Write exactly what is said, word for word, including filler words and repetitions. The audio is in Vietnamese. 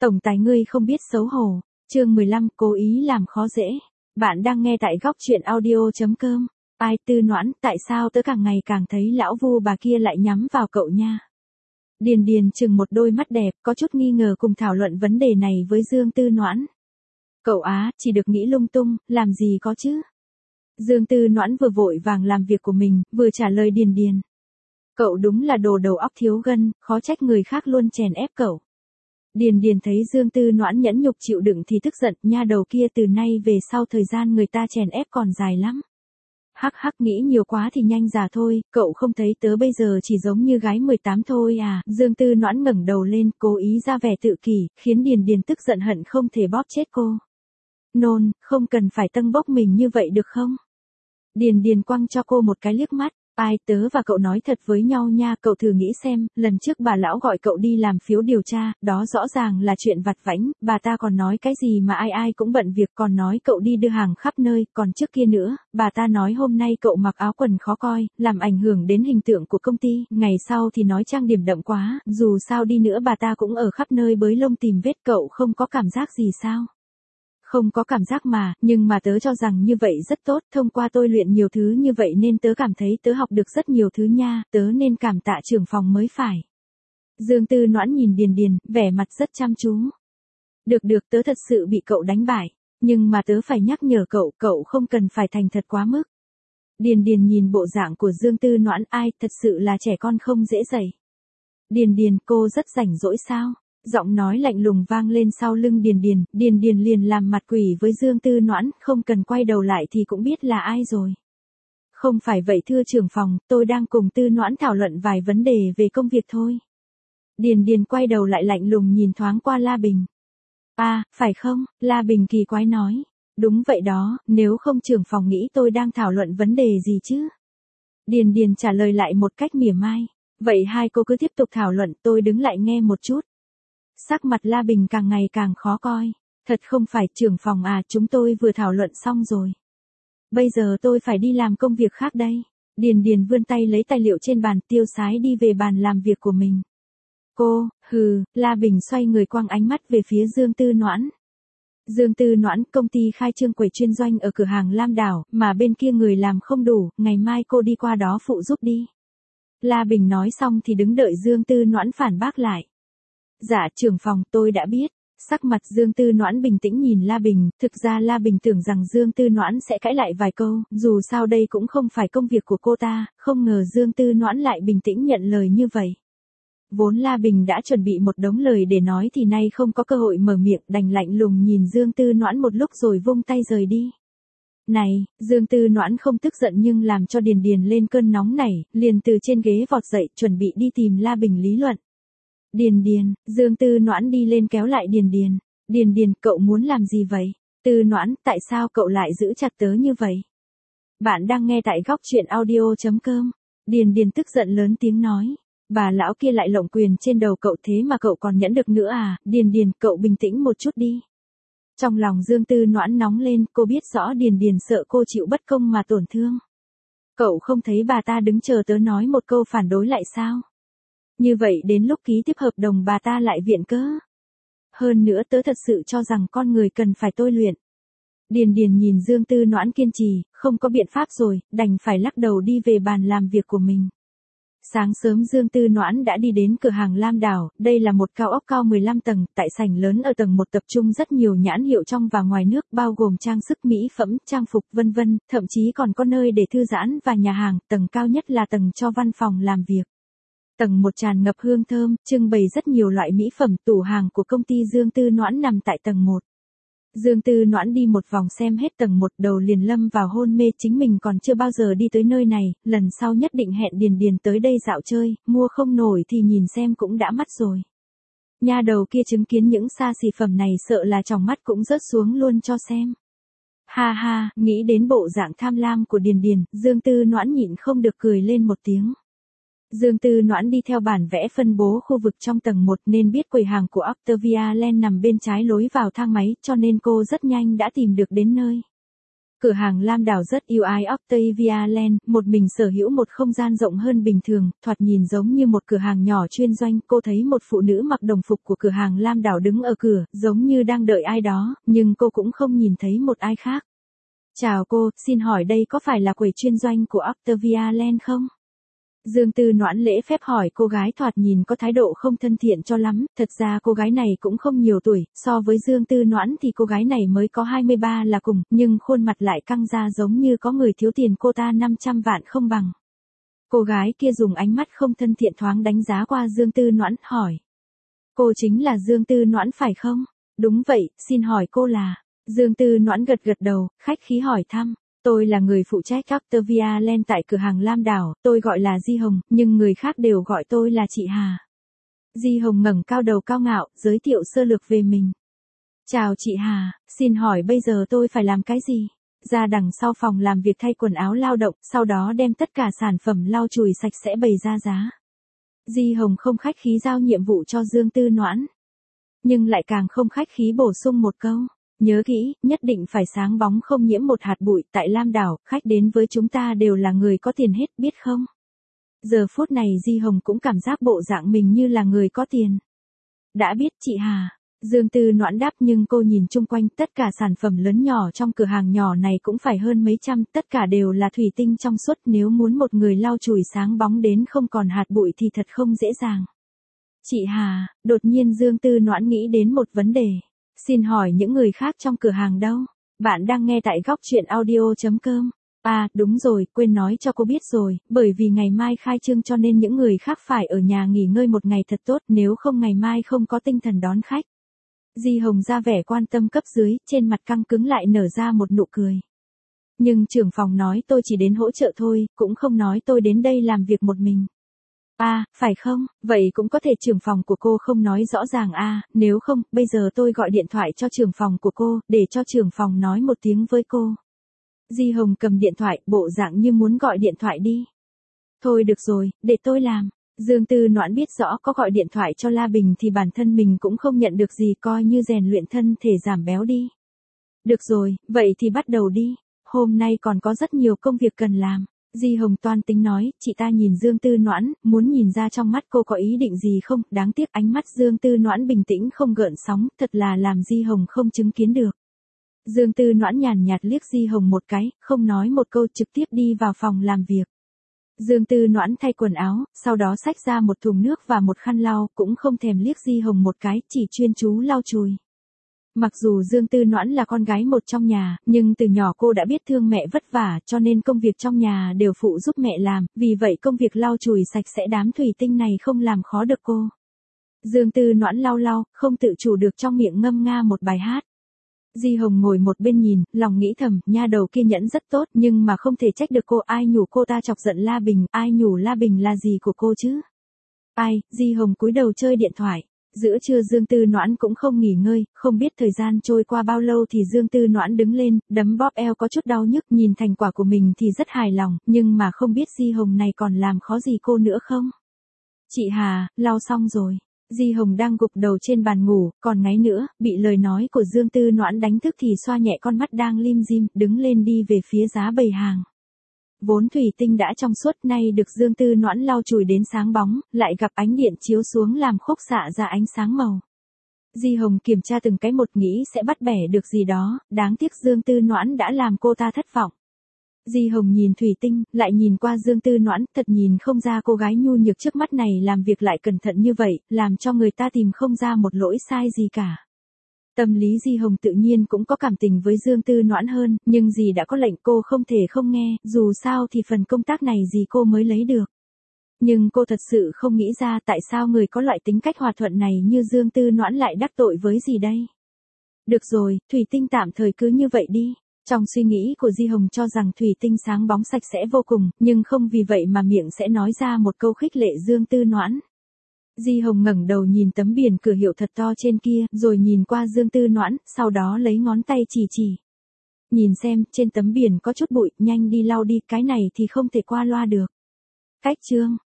Tổng tài ngươi không biết xấu hổ. Chương mười lăm, cố ý làm khó dễ. Bạn đang nghe tại góc truyện audio chấm com. Ai Tư Noãn, tại sao tớ càng ngày càng thấy lão vu bà kia lại nhắm vào cậu nha? Điền Điền chừng một đôi mắt đẹp, có chút nghi ngờ cùng thảo luận vấn đề này với Dương Tư Noãn. Cậu á, chỉ được nghĩ lung tung, làm gì có chứ? Dương Tư Noãn vừa vội vàng làm việc của mình, vừa trả lời Điền Điền. Cậu đúng là đồ đầu óc thiếu gân, khó trách người khác luôn chèn ép cậu. Điền Điền thấy Dương Tư Noãn nhẫn nhục chịu đựng thì tức giận, nha đầu kia từ nay về sau thời gian người ta chèn ép còn dài lắm. Hắc hắc, nghĩ nhiều quá thì nhanh già thôi, cậu không thấy tớ bây giờ chỉ giống như gái mười tám thôi à? Dương Tư Noãn ngẩng đầu lên, cố ý ra vẻ tự kỷ, khiến Điền Điền tức giận hận không thể bóp chết cô. Nôn, không cần phải tâng bốc mình như vậy được không? Điền Điền quăng cho cô một cái liếc mắt. Ai, tớ và cậu nói thật với nhau nha, cậu thử nghĩ xem, lần trước bà lão gọi cậu đi làm phiếu điều tra, đó rõ ràng là chuyện vặt vãnh, bà ta còn nói cái gì mà ai ai cũng bận việc, còn nói cậu đi đưa hàng khắp nơi, còn trước kia nữa, bà ta nói hôm nay cậu mặc áo quần khó coi, làm ảnh hưởng đến hình tượng của công ty, ngày sau thì nói trang điểm đậm quá, dù sao đi nữa bà ta cũng ở khắp nơi bới lông tìm vết, cậu không có cảm giác gì sao? Không có cảm giác mà, nhưng mà tớ cho rằng như vậy rất tốt, thông qua tôi luyện nhiều thứ như vậy nên tớ cảm thấy tớ học được rất nhiều thứ nha, tớ nên cảm tạ trưởng phòng mới phải. Dương Tư Noãn nhìn Điền Điền, vẻ mặt rất chăm chú. Được được, tớ thật sự bị cậu đánh bại, nhưng mà tớ phải nhắc nhở cậu, cậu không cần phải thành thật quá mức. Điền Điền nhìn bộ dạng của Dương Tư Noãn, ai, thật sự là trẻ con không dễ dạy. Điền Điền, cô rất rảnh rỗi sao? Giọng nói lạnh lùng vang lên sau lưng Điền Điền, Điền Điền liền làm mặt quỷ với Dương Tư Noãn, không cần quay đầu lại thì cũng biết là ai rồi. Không phải vậy thưa trưởng phòng, tôi đang cùng Tư Noãn thảo luận vài vấn đề về công việc thôi. Điền Điền quay đầu lại lạnh lùng nhìn thoáng qua La Bình. À, phải không? La Bình kỳ quái nói. Đúng vậy đó, nếu không trưởng phòng nghĩ tôi đang thảo luận vấn đề gì chứ? Điền Điền trả lời lại một cách mỉa mai. Vậy hai cô cứ tiếp tục thảo luận, tôi đứng lại nghe một chút. Sắc mặt La Bình càng ngày càng khó coi. Thật không phải trưởng phòng à, chúng tôi vừa thảo luận xong rồi. Bây giờ tôi phải đi làm công việc khác đây. Điền Điền vươn tay lấy tài liệu trên bàn, tiêu sái đi về bàn làm việc của mình. Cô, hừ, La Bình xoay người quăng ánh mắt về phía Dương Tư Noãn. Dương Tư Noãn, công ty khai trương quầy chuyên doanh ở cửa hàng Lam Đảo, mà bên kia người làm không đủ, ngày mai cô đi qua đó phụ giúp đi. La Bình nói xong thì đứng đợi Dương Tư Noãn phản bác lại. Dạ trưởng phòng, tôi đã biết. Sắc mặt Dương Tư Noãn bình tĩnh nhìn La Bình, thực ra La Bình tưởng rằng Dương Tư Noãn sẽ cãi lại vài câu, dù sao đây cũng không phải công việc của cô ta, không ngờ Dương Tư Noãn lại bình tĩnh nhận lời như vậy. Vốn La Bình đã chuẩn bị một đống lời để nói thì nay không có cơ hội mở miệng, đành lạnh lùng nhìn Dương Tư Noãn một lúc rồi vung tay rời đi. Này, Dương Tư Noãn không tức giận nhưng làm cho Điền Điền lên cơn nóng nảy, liền từ trên ghế vọt dậy chuẩn bị đi tìm La Bình lý luận. Điền Điền, Dương Tư Noãn đi lên kéo lại Điền Điền. Điền Điền, cậu muốn làm gì vậy? Tư Noãn, tại sao cậu lại giữ chặt tớ như vậy? Bạn đang nghe tại góc truyện audio chấm com. Điền Điền tức giận lớn tiếng nói. Bà lão kia lại lộng quyền trên đầu cậu thế mà cậu còn nhẫn được nữa à? Điền Điền, cậu bình tĩnh một chút đi. Trong lòng Dương Tư Noãn nóng lên, cô biết rõ Điền Điền sợ cô chịu bất công mà tổn thương. Cậu không thấy bà ta đứng chờ tớ nói một câu phản đối lại sao? Như vậy đến lúc ký tiếp hợp đồng bà ta lại viện cớ. Hơn nữa tớ thật sự cho rằng con người cần phải tôi luyện. Điền Điền nhìn Dương Tư Noãn kiên trì, không có biện pháp rồi, đành phải lắc đầu đi về bàn làm việc của mình. Sáng sớm Dương Tư Noãn đã đi đến cửa hàng Lam Đảo, đây là một cao ốc cao mười lăm tầng, tại sảnh lớn ở tầng một tập trung rất nhiều nhãn hiệu trong và ngoài nước bao gồm trang sức mỹ phẩm, trang phục vân vân, thậm chí còn có nơi để thư giãn và nhà hàng, tầng cao nhất là tầng cho văn phòng làm việc. Tầng một tràn ngập hương thơm, trưng bày rất nhiều loại mỹ phẩm, tủ hàng của công ty Dương Tư Noãn nằm tại tầng một. Dương Tư Noãn đi một vòng xem hết tầng một đầu liền lâm vào hôn mê, chính mình còn chưa bao giờ đi tới nơi này, lần sau nhất định hẹn Điền Điền tới đây dạo chơi, mua không nổi thì nhìn xem cũng đã mắt rồi. Nha đầu kia chứng kiến những xa xỉ phẩm này sợ là tròng mắt cũng rớt xuống luôn cho xem. Ha ha, nghĩ đến bộ dạng tham lam của Điền Điền, Dương Tư Noãn nhịn không được cười lên một tiếng. Dương Tư Noãn đi theo bản vẽ phân bố khu vực trong tầng một nên biết quầy hàng của Octavia Land nằm bên trái lối vào thang máy, cho nên cô rất nhanh đã tìm được đến nơi. Cửa hàng Lam Đảo rất yêu ái Octavia Land, một mình sở hữu một không gian rộng hơn bình thường, thoạt nhìn giống như một cửa hàng nhỏ chuyên doanh. Cô thấy một phụ nữ mặc đồng phục của cửa hàng Lam Đảo đứng ở cửa, giống như đang đợi ai đó, nhưng cô cũng không nhìn thấy một ai khác. Chào cô, xin hỏi đây có phải là quầy chuyên doanh của Octavia Land không? Dương Tư Noãn lễ phép hỏi cô gái thoạt nhìn có thái độ không thân thiện cho lắm, thật ra cô gái này cũng không nhiều tuổi, so với Dương Tư Noãn thì cô gái này mới có hai mươi ba là cùng, nhưng khuôn mặt lại căng ra giống như có người thiếu tiền cô ta năm trăm vạn không bằng. Cô gái kia dùng ánh mắt không thân thiện thoáng đánh giá qua Dương Tư Noãn, hỏi. Cô chính là Dương Tư Noãn phải không? Đúng vậy, xin hỏi cô là... Dương Tư Noãn gật gật đầu, khách khí hỏi thăm. Tôi là người phụ trách Octavia Land tại cửa hàng Lam Đảo, tôi gọi là Di Hồng, nhưng người khác đều gọi tôi là chị Hà. Di Hồng ngẩng cao đầu cao ngạo, giới thiệu sơ lược về mình. Chào chị Hà, xin hỏi bây giờ tôi phải làm cái gì? Ra đằng sau phòng làm việc thay quần áo lao động, sau đó đem tất cả sản phẩm lau chùi sạch sẽ bày ra giá. Di Hồng không khách khí giao nhiệm vụ cho Dương Tư Noãn, nhưng lại càng không khách khí bổ sung một câu. Nhớ kỹ, nhất định phải sáng bóng không nhiễm một hạt bụi, tại Lam Đảo, khách đến với chúng ta đều là người có tiền hết, biết không? Giờ phút này Di Hồng cũng cảm giác bộ dạng mình như là người có tiền. Đã biết chị Hà, Dương Tư Noãn đáp, nhưng cô nhìn chung quanh, tất cả sản phẩm lớn nhỏ trong cửa hàng nhỏ này cũng phải hơn mấy trăm, tất cả đều là thủy tinh trong suốt, nếu muốn một người lau chùi sáng bóng đến không còn hạt bụi thì thật không dễ dàng. Chị Hà, đột nhiên Dương Tư Noãn nghĩ đến một vấn đề. Xin hỏi những người khác trong cửa hàng đâu? Bạn đang nghe tại góc truyện audio chấm com. À, đúng rồi, quên nói cho cô biết rồi, bởi vì ngày mai khai trương cho nên những người khác phải ở nhà nghỉ ngơi một ngày thật tốt, nếu không ngày mai không có tinh thần đón khách. Di Hồng ra vẻ quan tâm cấp dưới, trên mặt căng cứng lại nở ra một nụ cười. Nhưng trưởng phòng nói tôi chỉ đến hỗ trợ thôi, cũng không nói tôi đến đây làm việc một mình. À, phải không, vậy cũng có thể trưởng phòng của cô không nói rõ ràng à, nếu không, bây giờ tôi gọi điện thoại cho trưởng phòng của cô, để cho trưởng phòng nói một tiếng với cô. Di Hồng cầm điện thoại, bộ dạng như muốn gọi điện thoại đi. Thôi được rồi, để tôi làm. Dương Tư Noãn biết rõ có gọi điện thoại cho La Bình thì bản thân mình cũng không nhận được gì, coi như rèn luyện thân thể giảm béo đi. Được rồi, vậy thì bắt đầu đi. Hôm nay còn có rất nhiều công việc cần làm. Di Hồng toan tính nói, chị ta nhìn Dương Tư Noãn, muốn nhìn ra trong mắt cô có ý định gì không, đáng tiếc ánh mắt Dương Tư Noãn bình tĩnh không gợn sóng, thật là làm Di Hồng không chứng kiến được. Dương Tư Noãn nhàn nhạt liếc Di Hồng một cái, không nói một câu trực tiếp đi vào phòng làm việc. Dương Tư Noãn thay quần áo, sau đó xách ra một thùng nước và một khăn lau, cũng không thèm liếc Di Hồng một cái, chỉ chuyên chú lau chùi. Mặc dù Dương Tư Noãn là con gái một trong nhà, nhưng từ nhỏ cô đã biết thương mẹ vất vả, cho nên công việc trong nhà đều phụ giúp mẹ làm, vì vậy công việc lau chùi sạch sẽ đám thủy tinh này không làm khó được cô. Dương Tư Noãn lau lau, không tự chủ được trong miệng ngâm nga một bài hát. Di Hồng ngồi một bên nhìn, lòng nghĩ thầm, nha đầu kia nhẫn rất tốt, nhưng mà không thể trách được cô, ai nhủ cô ta chọc giận La Bình, ai nhủ La Bình là gì của cô chứ? Ai, Di Hồng cúi đầu chơi điện thoại. Giữa trưa Dương Tư Noãn cũng không nghỉ ngơi, không biết thời gian trôi qua bao lâu thì Dương Tư Noãn đứng lên, đấm bóp eo có chút đau nhức, nhìn thành quả của mình thì rất hài lòng, nhưng mà không biết Di Hồng này còn làm khó gì cô nữa không? Chị Hà, lau xong rồi. Di Hồng đang gục đầu trên bàn ngủ, còn ngáy nữa, bị lời nói của Dương Tư Noãn đánh thức thì xoa nhẹ con mắt đang lim dim, đứng lên đi về phía giá bày hàng. Vốn thủy tinh đã trong suốt, nay được Dương Tư Noãn lau chùi đến sáng bóng, lại gặp ánh điện chiếu xuống làm khúc xạ ra ánh sáng màu. Di Hồng kiểm tra từng cái một, nghĩ sẽ bắt bẻ được gì đó, đáng tiếc Dương Tư Noãn đã làm cô ta thất vọng. Di Hồng nhìn thủy tinh, lại nhìn qua Dương Tư Noãn, thật nhìn không ra cô gái nhu nhược trước mắt này làm việc lại cẩn thận như vậy, làm cho người ta tìm không ra một lỗi sai gì cả. Tâm lý Di Hồng tự nhiên cũng có cảm tình với Dương Tư Noãn hơn, nhưng gì đã có lệnh cô không thể không nghe, dù sao thì phần công tác này gì cô mới lấy được. Nhưng cô thật sự không nghĩ ra tại sao người có loại tính cách hòa thuận này như Dương Tư Noãn lại đắc tội với gì đây. Được rồi, thủy tinh tạm thời cứ như vậy đi. Trong suy nghĩ của Di Hồng cho rằng thủy tinh sáng bóng sạch sẽ vô cùng, nhưng không vì vậy mà miệng sẽ nói ra một câu khích lệ Dương Tư Noãn. Di Hồng ngẩng đầu nhìn tấm biển cửa hiệu thật to trên kia, rồi nhìn qua Dương Tư Noãn, sau đó lấy ngón tay chỉ chỉ. Nhìn xem, trên tấm biển có chút bụi, nhanh đi lau đi, cái này thì không thể qua loa được. Cách chương